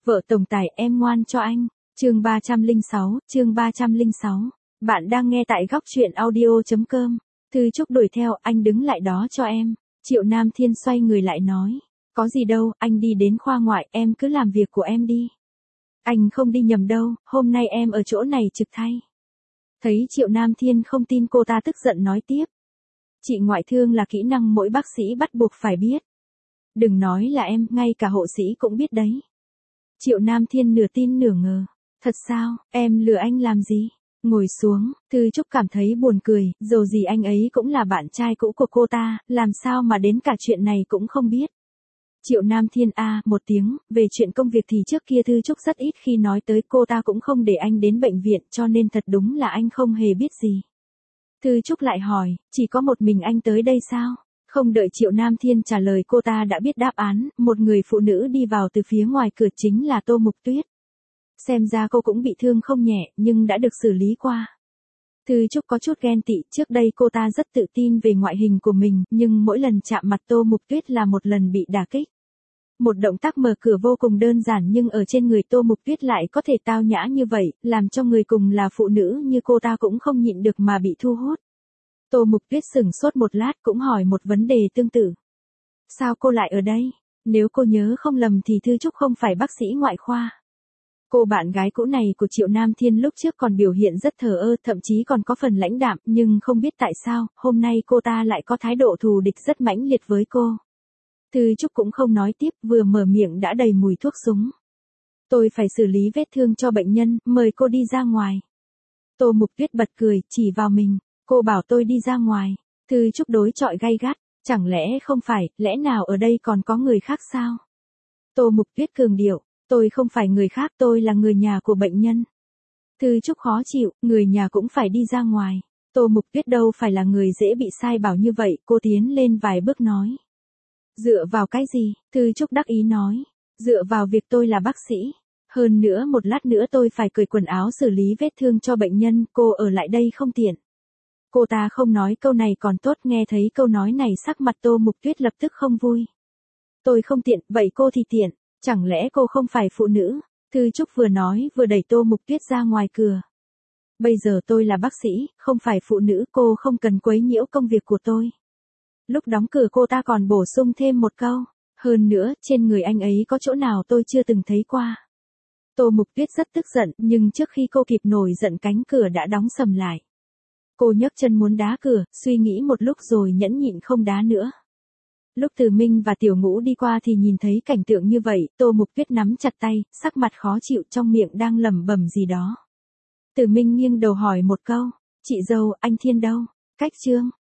Vợ tổng tài em ngoan cho anh. Chương 306, chương 306. Bạn đang nghe tại góc truyện audio.com. Thư Trúc đuổi theo, anh đứng lại đó cho em. Triệu Nam Thiên xoay người lại nói. Có gì đâu, anh đi đến khoa ngoại, em cứ làm việc của em đi. Anh không đi nhầm đâu, hôm nay em ở chỗ này trực thay. Thấy Triệu Nam Thiên không tin, cô ta tức giận nói tiếp. Chị ngoại thương là kỹ năng mỗi bác sĩ bắt buộc phải biết. Đừng nói là em, ngay cả hộ sĩ cũng biết đấy. Triệu Nam Thiên nửa tin nửa ngờ. Thật sao, em lừa anh làm gì? Ngồi xuống, Thư Trúc cảm thấy buồn cười, dù gì anh ấy cũng là bạn trai cũ của cô ta, làm sao mà đến cả chuyện này cũng không biết. Triệu Nam Thiên một tiếng, về chuyện công việc thì trước kia Thư Trúc rất ít khi nói tới, cô ta cũng không để anh đến bệnh viện, cho nên thật đúng là anh không hề biết gì. Thư Trúc lại hỏi, chỉ có một mình anh tới đây sao? Không đợi Triệu Nam Thiên trả lời, cô ta đã biết đáp án, một người phụ nữ đi vào từ phía ngoài cửa chính là Tô Mục Tuyết. Xem ra cô cũng bị thương không nhẹ, nhưng đã được xử lý qua. Thư Trúc có chút ghen tị, trước đây cô ta rất tự tin về ngoại hình của mình, nhưng mỗi lần chạm mặt Tô Mục Tuyết là một lần bị đả kích. Một động tác mở cửa vô cùng đơn giản nhưng ở trên người Tô Mục Tuyết lại có thể tao nhã như vậy, làm cho người cùng là phụ nữ như cô ta cũng không nhịn được mà bị thu hút. Tô Mục Tuyết sửng sốt một lát, cũng hỏi một vấn đề tương tự. Sao cô lại ở đây? Nếu cô nhớ không lầm thì Thư Trúc không phải bác sĩ ngoại khoa. Cô bạn gái cũ này của Triệu Nam Thiên lúc trước còn biểu hiện rất thờ ơ, thậm chí còn có phần lãnh đạm, nhưng không biết tại sao, hôm nay cô ta lại có thái độ thù địch rất mãnh liệt với cô. Thư Trúc cũng không nói tiếp, vừa mở miệng đã đầy mùi thuốc súng. Tôi phải xử lý vết thương cho bệnh nhân, mời cô đi ra ngoài. Tô Mục Tuyết bật cười, chỉ vào mình. Cô bảo tôi đi ra ngoài. Thư Trúc đối chọi gay gắt. Chẳng lẽ không phải, lẽ nào ở đây còn có người khác sao? Tô Mục Tuyết cường điệu. Tôi không phải người khác, tôi là người nhà của bệnh nhân. Thư Trúc khó chịu, người nhà cũng phải đi ra ngoài. Tô Mục Tuyết đâu phải là người dễ bị sai bảo như vậy, cô tiến lên vài bước nói. Dựa vào cái gì? Thư Trúc đắc ý nói. Dựa vào việc tôi là bác sĩ. Hơn nữa một lát nữa tôi phải cởi quần áo xử lý vết thương cho bệnh nhân, cô ở lại đây không tiện. Cô ta không nói câu này còn tốt, nghe thấy câu nói này sắc mặt Tô Mục Tuyết lập tức không vui. Tôi không tiện, vậy cô thì tiện. Chẳng lẽ cô không phải phụ nữ? Thư Trúc vừa nói vừa đẩy Tô Mục Tuyết ra ngoài cửa. Bây giờ tôi là bác sĩ, không phải phụ nữ, cô không cần quấy nhiễu công việc của tôi. Lúc đóng cửa cô ta còn bổ sung thêm một câu. Hơn nữa, trên người anh ấy có chỗ nào tôi chưa từng thấy qua. Tô Mục Tuyết rất tức giận, nhưng trước khi cô kịp nổi giận cánh cửa đã đóng sầm lại. Cô nhấc chân muốn đá cửa, suy nghĩ một lúc rồi nhẫn nhịn không đá nữa. Lúc Từ Minh và Tiểu Ngũ đi qua thì nhìn thấy cảnh tượng như vậy, Tô Mục Tuyết nắm chặt tay, sắc mặt khó chịu, trong miệng đang lẩm bẩm gì đó. Từ Minh nghiêng đầu hỏi một câu, chị dâu, anh Thiên đâu? Cách Trương,